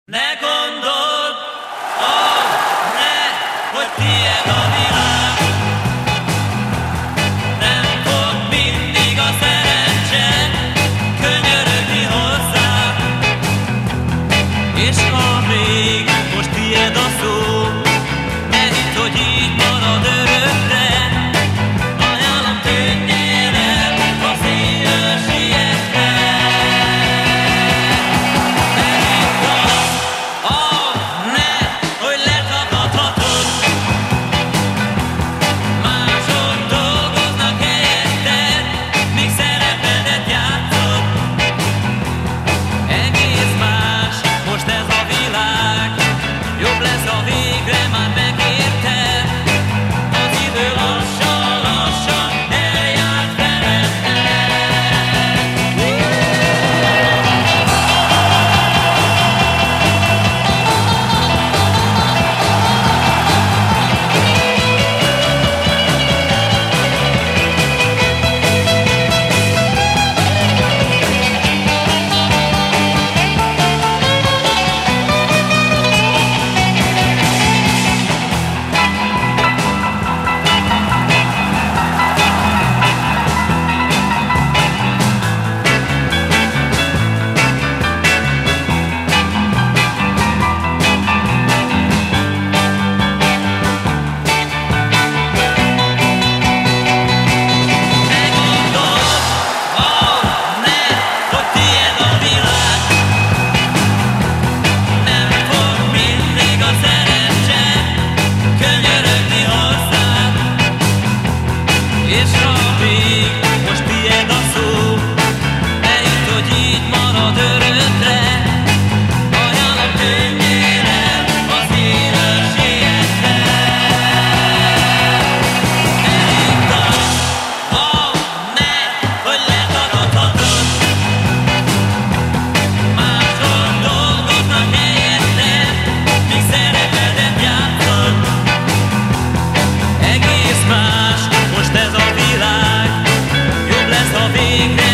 Ne gondold, hogy tiéd a világ. Nem fog mindig a szerencse könyörögni hozzád. És amíg most tiéd a szó, ne hidd, hogy így marad örökre. Ajánlom, tűnjél el a szívvel sietve. És amíg most tiéd a szó, ne hidd, hogy így marad örökre. Ajánlom, tűnjél el a szívvel sietve. Ne hidd azt, hogy letagadhatod. Máshol dolgoznak helyetted, míg szerepedet játszod. Egész más most ez a világ, jobb lesz, ha végre